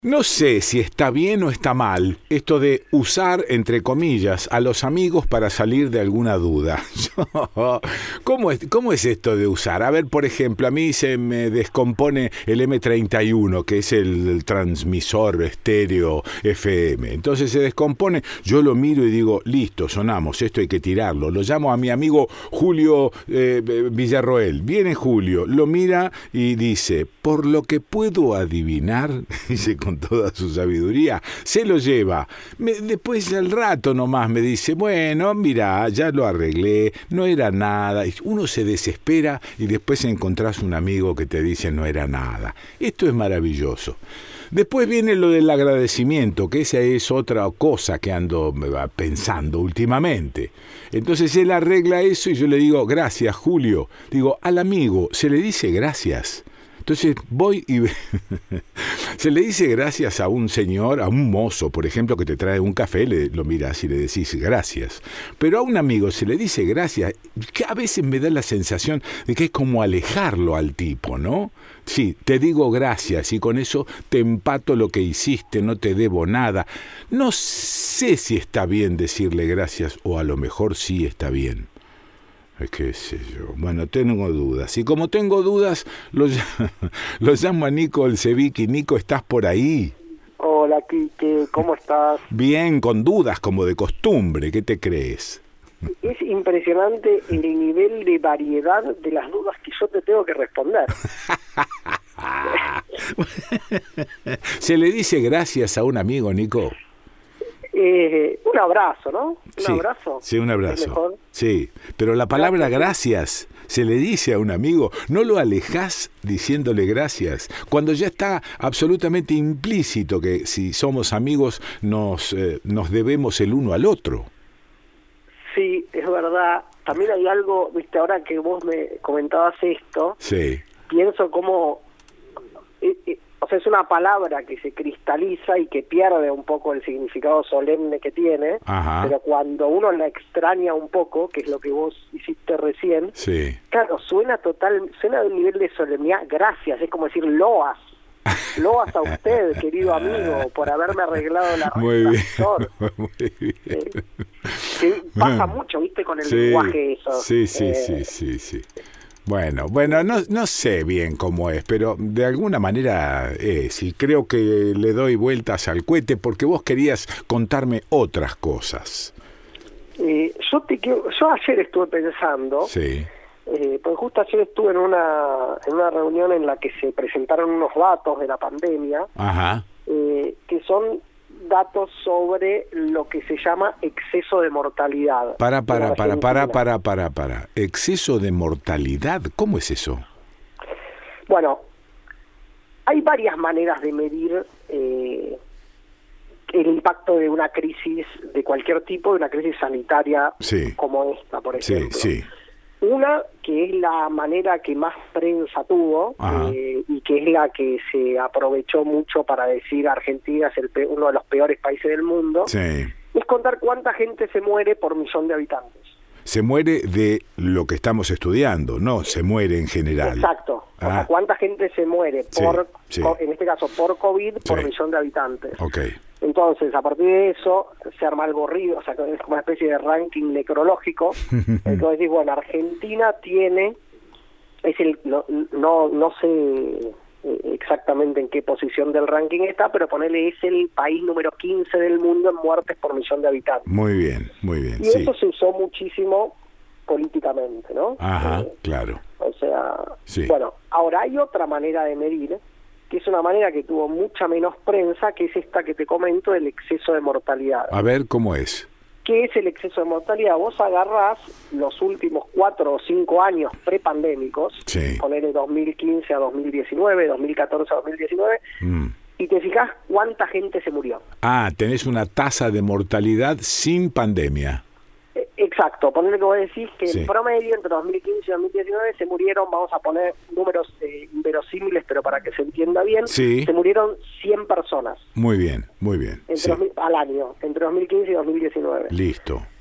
No sé si está bien o está mal esto de usar, entre comillas, a los amigos para salir de alguna duda. ¿Cómo es esto de usar? A ver, por ejemplo, a mí se me descompone el M31, que es el transmisor estéreo FM. Entonces se descompone, yo lo miro y digo, listo, sonamos, esto hay que tirarlo. Lo llamo a mi amigo Julio Villarroel. Viene Julio, lo mira y dice, por lo que puedo adivinar, dice con toda su sabiduría, se lo lleva. Después al rato nomás me dice, bueno, mira, ya lo arreglé, no era nada. Uno se desespera y después encontrás un amigo que te dice no era nada. Esto es maravilloso. Después viene lo del agradecimiento, que esa es otra cosa que ando pensando últimamente. Entonces él arregla eso y yo le digo, gracias, Julio. Digo, al amigo se le dice gracias. Entonces voy y se le dice gracias a un señor, a un mozo, por ejemplo, que te trae un café, lo miras y le decís gracias. Pero a un amigo se le dice gracias, que a veces me da la sensación de que es como alejarlo al tipo, ¿no? Sí, te digo gracias y con eso te empato lo que hiciste, no te debo nada. No sé si está bien decirle gracias o a lo mejor sí está bien. Qué sé yo. Bueno, tengo dudas. Y como tengo dudas, lo llamo a Nico Olsevicki. Nico, ¿estás por ahí? Hola, Quique, ¿cómo estás? Bien, con dudas, como de costumbre. ¿Qué te crees? Es impresionante el nivel de variedad de las dudas que yo te tengo que responder. ¿Se le dice gracias a un amigo, Nico? Un abrazo, ¿no? Sí, abrazo. Sí, un abrazo. Sí, pero la palabra gracias se le dice a un amigo, no lo alejás diciéndole gracias, cuando ya está absolutamente implícito que si somos amigos nos debemos el uno al otro. Sí, es verdad. También hay algo, viste, ahora que vos me comentabas esto, sí. Pienso como... o sea, es una palabra que se cristaliza y que pierde un poco el significado solemne que tiene, Ajá. Pero cuando uno la extraña un poco, que es lo que vos hiciste recién, sí. Claro, suena de un nivel de solemnidad, gracias, es como decir loas a usted, querido amigo, por haberme arreglado la retrovisor. Muy bien. Que pasa mucho, viste, con el lenguaje eso. Sí. Bueno, no sé bien cómo es, pero de alguna manera es, y creo que le doy vueltas al cohete porque vos querías contarme otras cosas. Yo ayer estuve pensando, sí. Porque justo ayer estuve en una reunión en la que se presentaron unos datos de la pandemia, Ajá. Que son datos sobre lo que se llama exceso de mortalidad. Para. ¿Exceso de mortalidad? ¿Cómo es eso? Bueno, hay varias maneras de medir el impacto de una crisis de cualquier tipo, de una crisis sanitaria como esta, por ejemplo. Sí. Una, que es la manera que más prensa tuvo, y que es la que se aprovechó mucho para decir Argentina es uno de los peores países del mundo, es contar cuánta gente se muere por millón de habitantes. Se muere de lo que estamos estudiando, no se muere en general. Exacto. O sea, cuánta gente se muere en este caso por COVID por millón de habitantes. Okay. Entonces, a partir de eso, se arma algo horrible, o sea, es como una especie de ranking necrológico. Entonces, bueno, Argentina tiene, no sé exactamente en qué posición del ranking está, pero ponele, es el país número 15 del mundo en muertes por millón de habitantes. Muy bien. Y eso se usó muchísimo políticamente, ¿no? Ajá, claro. O sea, bueno, ahora hay otra manera de medir, que es una manera que tuvo mucha menos prensa, que es esta que te comento, el exceso de mortalidad. A ver, ¿cómo es? ¿Qué es el exceso de mortalidad? Vos agarrás los últimos 4 o 5 años prepandémicos, ponele 2015 a 2019, 2014 a 2019, y te fijás cuánta gente se murió. Tenés una tasa de mortalidad sin pandemia. Exacto, ponele que vos decís que en promedio entre 2015 y 2019 se murieron, vamos a poner números inverosímiles, pero para que se entienda bien, se murieron 100 personas. Muy bien. Al año, entre 2015 y 2019. Listo.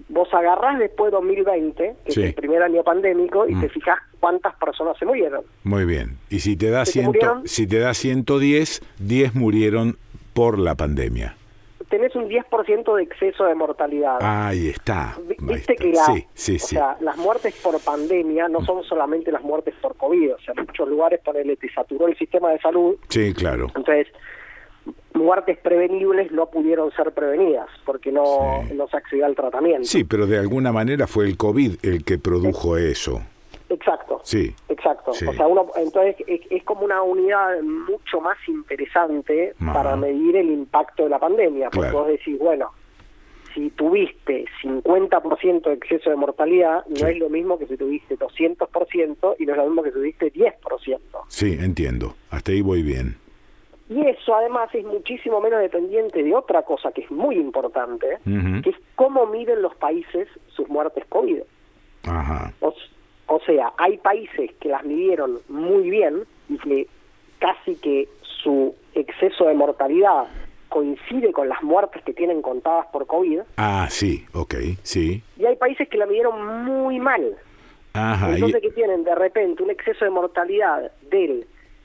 vos agarrás después de 2020, que es el primer año pandémico, y te fijás cuántas personas se murieron. Muy bien. Y si te da 110, 10 murieron por la pandemia. Tenés un 10% de exceso de mortalidad. Ahí está. Viste que sea, las muertes por pandemia no son solamente las muertes por COVID. O sea, en muchos lugares te saturó el sistema de salud. Sí, claro. Entonces, muertes prevenibles no pudieron ser prevenidas porque no se accedió al tratamiento. Sí, pero de alguna manera fue el COVID el que produjo eso. Exacto. Sí. Exacto. Sí. O sea, entonces es como una unidad mucho más interesante para medir el impacto de la pandemia. Porque vos decís, bueno, si tuviste 50% de exceso de mortalidad, no es lo mismo que si tuviste 200% y no es lo mismo que si tuviste 10%. Sí, entiendo. Hasta ahí voy bien. Y eso además es muchísimo menos dependiente de otra cosa que es muy importante, que es cómo miden los países sus muertes COVID. Ajá. O sea, hay países que las midieron muy bien y que casi que su exceso de mortalidad coincide con las muertes que tienen contadas por COVID. Ah, sí, ok, sí. Y hay países que la midieron muy mal. Ajá. Entonces que tienen de repente un exceso de mortalidad del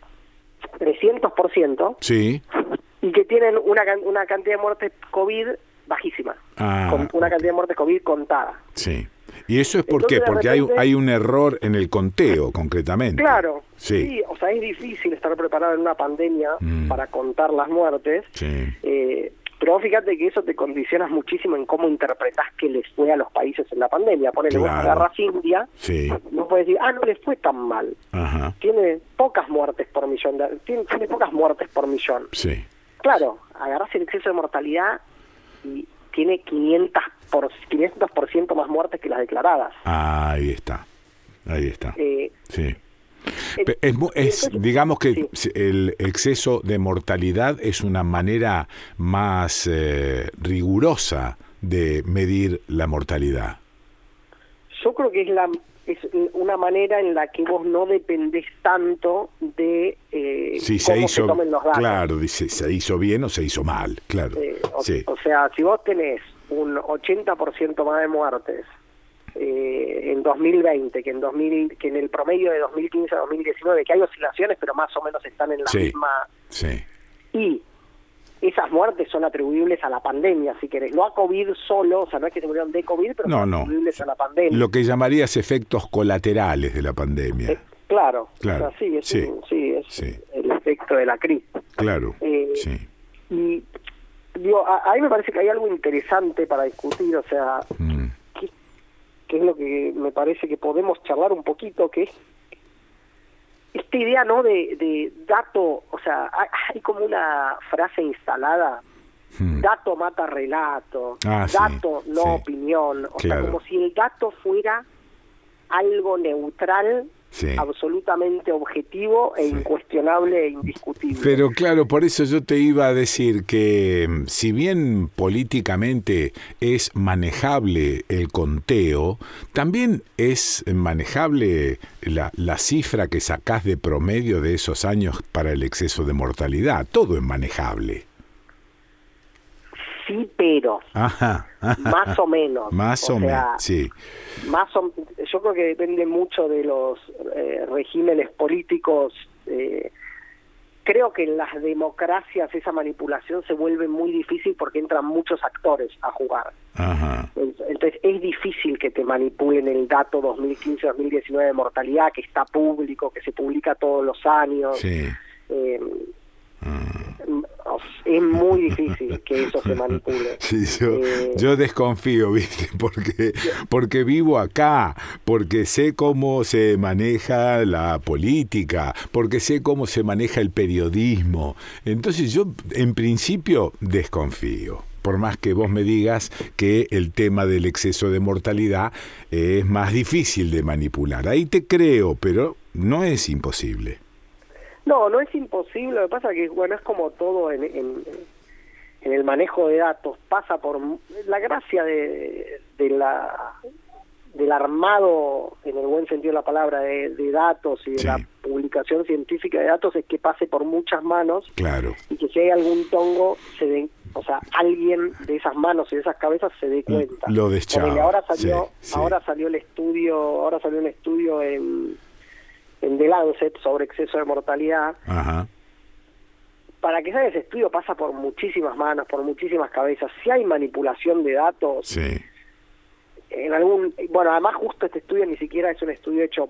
300%, sí, y que tienen una cantidad de muertes COVID bajísima, con una cantidad de muertes COVID contada. Sí. ¿Y eso es por qué? Porque hay un error en el conteo, concretamente. Claro, sí, o sea, es difícil estar preparado en una pandemia para contar las muertes, pero fíjate que eso te condiciona muchísimo en cómo interpretás que les fue a los países en la pandemia. Ponele, vos agarrás India, no puedes decir, no les fue tan mal. Ajá. Tiene pocas muertes por millón, tiene pocas muertes por millón. Sí. Claro, agarrás el exceso de mortalidad y tiene 500% más muertes que las declaradas. Ahí está. Sí. Digamos que el exceso de mortalidad es una manera más rigurosa de medir la mortalidad. Yo creo que es una manera en la que vos no dependés tanto de cómo se tomen los datos. Claro, dice, se hizo bien o se hizo mal, claro. O sea, si vos tenés un 80% más de muertes en 2020 que en el promedio de 2015 a 2019, que hay oscilaciones, pero más o menos están en la misma... Sí. Y esas muertes son atribuibles a la pandemia, si querés. No a COVID solo, o sea, no es que se murieron de COVID, pero son atribuibles a la pandemia. Lo que llamarías efectos colaterales de la pandemia. Claro. O sea, es el efecto de la crisis. Claro, Y digo, a mí me parece que hay algo interesante para discutir, o sea, que es lo que me parece que podemos charlar un poquito, que es esta idea, ¿no?, de dato, o sea, hay como una frase instalada, dato mata relato, dato no opinión, o sea, como si el dato fuera algo neutral, absolutamente objetivo e incuestionable e indiscutible. Pero claro, por eso yo te iba a decir que si bien políticamente es manejable el conteo, también es manejable la cifra que sacás de promedio de esos años para el exceso de mortalidad. Todo es manejable. Sí, pero más o menos. Yo creo que depende mucho de los regímenes políticos. Creo que en las democracias esa manipulación se vuelve muy difícil porque entran muchos actores a jugar. Entonces es difícil que te manipulen el dato 2015-2019 de mortalidad, que está público, que se publica todos los años. Es muy difícil que eso se manipule. Yo desconfío, ¿viste? Porque vivo acá, porque sé cómo se maneja la política, porque sé cómo se maneja el periodismo. Entonces yo, en principio, desconfío. Por más que vos me digas que el tema del exceso de mortalidad es más difícil de manipular. Ahí te creo, pero no es imposible. No es imposible. Lo que pasa es que, bueno, es como todo en el manejo de datos. Pasa por la gracia del armado, en el buen sentido de la palabra, de datos y de la publicación científica de datos, es que pase por muchas manos. Claro. Y que si hay algún tongo, se o sea, alguien de esas manos y de esas cabezas se dé cuenta. Lo deschaba. Ahora salió un estudio en The Lancet sobre exceso de mortalidad. Ajá. Para que salga ese estudio pasa por muchísimas manos, por muchísimas cabezas. Si hay manipulación de datos, sí. Además justo este estudio ni siquiera es un estudio hecho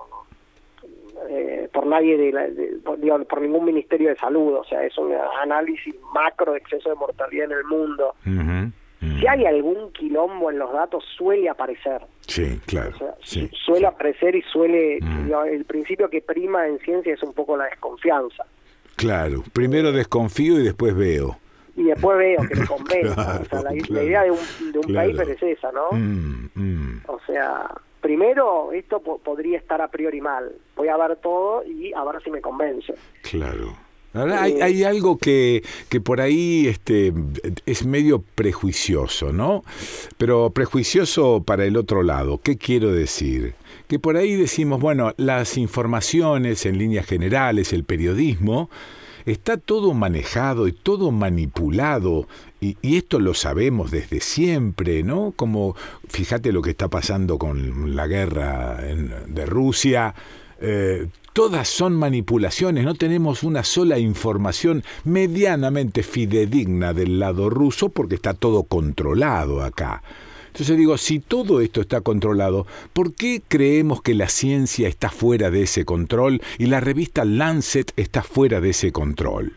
por nadie por ningún ministerio de salud, o sea, es un análisis macro de exceso de mortalidad en el mundo. Si hay algún quilombo en los datos, suele aparecer. Sí, claro. O sea, sí, suele aparecer y suele... el principio que prima en ciencia es un poco la desconfianza. Claro, primero desconfío y después veo. Y después veo que me convence. Claro, o sea, la idea de un paper es esa, ¿no? O sea, primero esto podría estar a priori mal. Voy a ver todo y a ver si me convence. Claro. Ahora hay algo que por ahí es medio prejuicioso, ¿no? Pero prejuicioso para el otro lado. ¿Qué quiero decir? Que por ahí decimos, bueno, las informaciones en líneas generales, el periodismo, está todo manejado y todo manipulado, y esto lo sabemos desde siempre, ¿no? Como, fíjate lo que está pasando con la guerra de Rusia, todas son manipulaciones, no tenemos una sola información medianamente fidedigna del lado ruso porque está todo controlado acá. Entonces digo, si todo esto está controlado, ¿por qué creemos que la ciencia está fuera de ese control y la revista Lancet está fuera de ese control?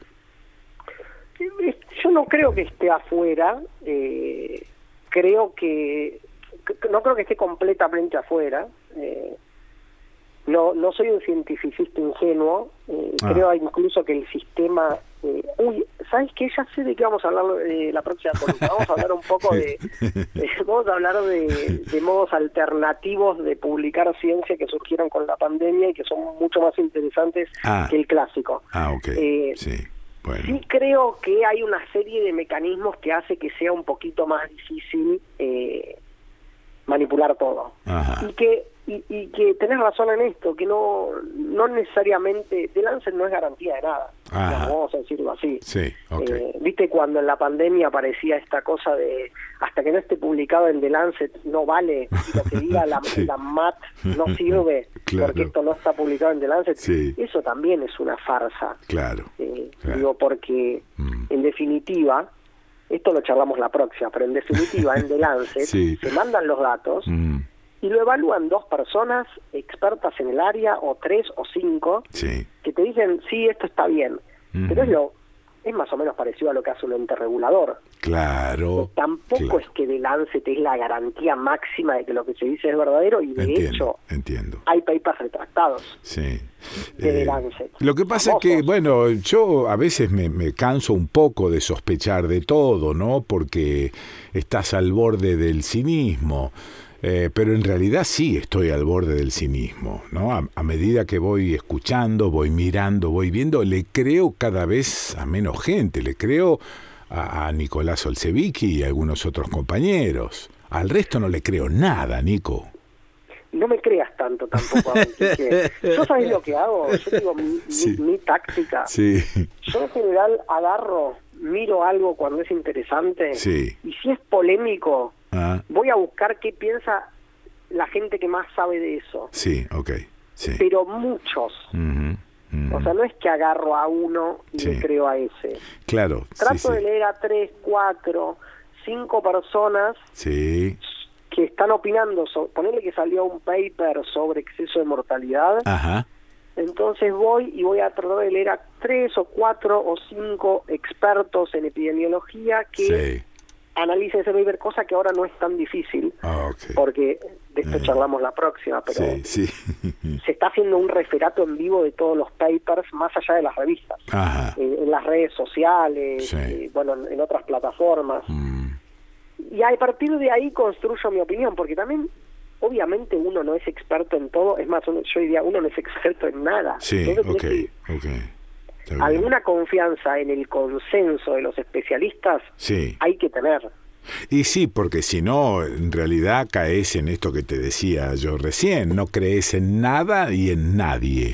Yo no creo que esté afuera, no creo que esté completamente afuera. No soy un cientificista ingenuo, creo incluso que el sistema... ¿sabes qué? Ya sé de qué vamos a hablar la próxima columna. Vamos a hablar un poco vamos a hablar de modos alternativos de publicar ciencia que surgieron con la pandemia y que son mucho más interesantes que el clásico. Ok. Sí. Bueno. Sí creo que hay una serie de mecanismos que hace que sea un poquito más difícil manipular todo. Ajá. Y que tenés razón en esto, que no necesariamente The Lancet no es garantía de nada, vamos a decirlo así. Sí, okay. Viste cuando en la pandemia aparecía esta cosa de hasta que no esté publicado en The Lancet no vale, lo que diga la MAT no sirve, claro, porque esto no está publicado en The Lancet. Sí. Eso también es una farsa. Claro. Digo, porque en definitiva, esto lo charlamos la próxima, pero en definitiva en The Lancet se mandan los datos y lo evalúan 2 personas expertas en el área, o 3 o 5, que te dicen, sí, esto está bien. Pero es más o menos parecido a lo que hace un ente regulador. Claro. Tampoco es que The Lancet es la garantía máxima de que lo que se dice es verdadero, y de hecho hay papers retractados de The Lancet. Lo que pasa es que, bueno, yo a veces me canso un poco de sospechar de todo, ¿no? Porque estás al borde del cinismo. Pero en realidad sí estoy al borde del cinismo, ¿no? A medida que voy escuchando, voy mirando, voy viendo, le creo cada vez a menos gente. Le creo a Nicolás Olsevicki y a algunos otros compañeros. Al resto no le creo nada, Nico. No me creas tanto tampoco. Yo sabés lo que hago. Yo digo mi táctica. Sí. Yo en general miro algo cuando es interesante. Sí. Y si es polémico, voy a buscar qué piensa la gente que más sabe de eso. Sí, okay. Sí. Pero muchos. O sea, no es que agarro a uno y le creo a ese. Claro. Trato de leer a 3, 4, 5 personas que están opinando. Ponele que salió un paper sobre exceso de mortalidad. Ajá. Entonces voy a tratar de leer a 3 o 4 o 5 expertos en epidemiología que analicen ese paper, cosa que ahora no es tan difícil, porque de esto charlamos la próxima, pero se está haciendo un referato en vivo de todos los papers más allá de las revistas, en las redes sociales, en otras plataformas. Y a partir de ahí construyo mi opinión, porque también obviamente uno no es experto en todo, es más, yo diría, uno no es experto en nada. Alguna confianza en el consenso de los especialistas hay que tener. Y sí, porque si no, en realidad caes en esto que te decía yo recién, no crees en nada y en nadie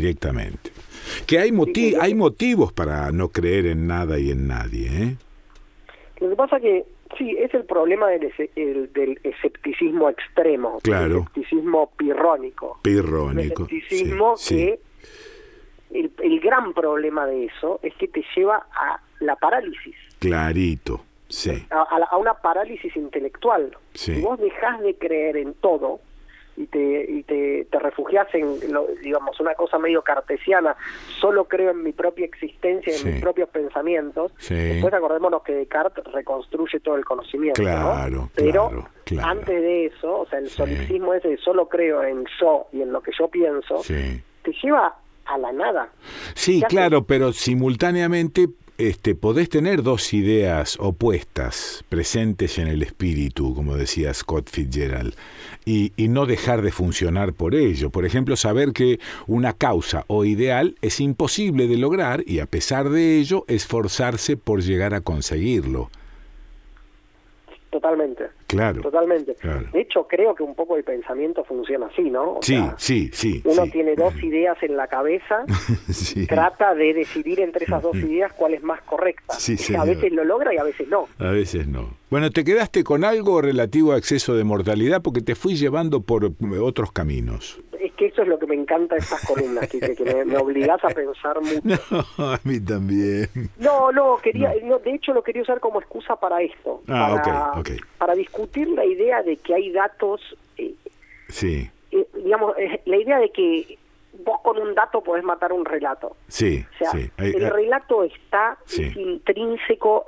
directamente. Que hay motivos para no creer en nada y en nadie, ¿eh? Lo que pasa que, sí, es el problema del escepticismo extremo, claro. El escepticismo pirrónico. El escepticismo que el gran problema de eso es que te lleva a la parálisis. Clarito, sí. A una parálisis intelectual. Sí. Si vos dejás de creer en todo y te refugiás en, digamos, una cosa medio cartesiana, solo creo en mi propia existencia, en mis propios pensamientos, después acordémonos que Descartes reconstruye todo el conocimiento, claro, ¿no? Pero claro. Antes de eso, o sea, el solipsismo ese de solo creo en yo y en lo que yo pienso, te lleva a la nada. Sí, claro, pero simultáneamente podés tener dos ideas opuestas presentes en el espíritu, como decía Scott Fitzgerald, y no dejar de funcionar por ello. Por ejemplo, saber que una causa o ideal es imposible de lograr y a pesar de ello esforzarse por llegar a conseguirlo. Totalmente. Claro. Totalmente. Claro. De hecho, creo que un poco el pensamiento funciona así, ¿no? O sea, sí. Uno tiene dos ideas en la cabeza, trata de decidir entre esas dos ideas cuál es más correcta. A veces lo logra y a veces no. A veces no. Bueno, ¿te quedaste con algo relativo a exceso de mortalidad? Porque te fui llevando por otros caminos. Es que eso es lo que me encanta de estas columnas, que me obligás a pensar mucho. No, a mí también. No, de hecho lo quería usar como excusa para esto. Para discutir la idea de que hay datos, digamos, la idea de que vos con un dato podés matar un relato. O sea, el relato es intrínseco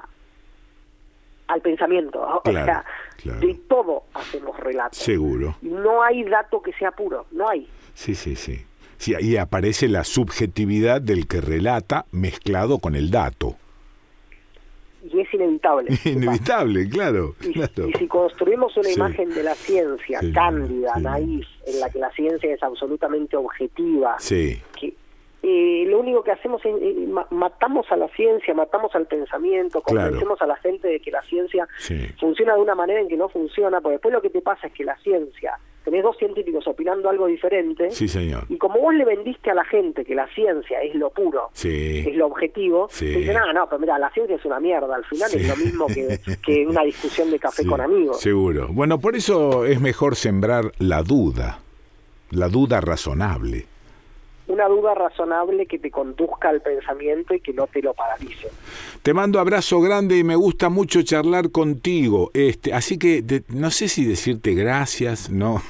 al pensamiento. Claro. De todo hacemos relatos. Seguro. No hay dato que sea puro, no hay. Sí, ahí aparece la subjetividad del que relata mezclado con el dato. Y es inevitable. Inevitable, claro. Y si construimos una imagen de la ciencia cándida, naif, en la que la ciencia es absolutamente objetiva, que lo único que hacemos es matamos a la ciencia, matamos al pensamiento, convencemos a la gente de que la ciencia funciona de una manera en que no funciona, porque después lo que te pasa es que la ciencia, tenés dos científicos opinando algo diferente, y como vos le vendiste a la gente que la ciencia es lo puro, es lo objetivo, dicen, pero mira, la ciencia es una mierda, al final es lo mismo que una discusión de café con amigos. Seguro. Bueno, por eso es mejor sembrar la duda razonable. Una duda razonable que te conduzca al pensamiento y que no te lo paralice. Te mando abrazo grande y me gusta mucho charlar contigo. Así que no sé si decirte gracias, ¿no?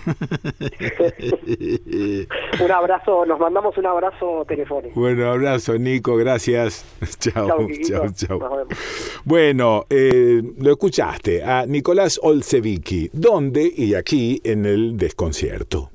Un abrazo, nos mandamos un abrazo telefónico. Bueno, abrazo, Nico, gracias. Chao. Chao. Bueno, lo escuchaste a Nicolás Olsevicki. ¿Dónde? Y aquí en el Desconcierto.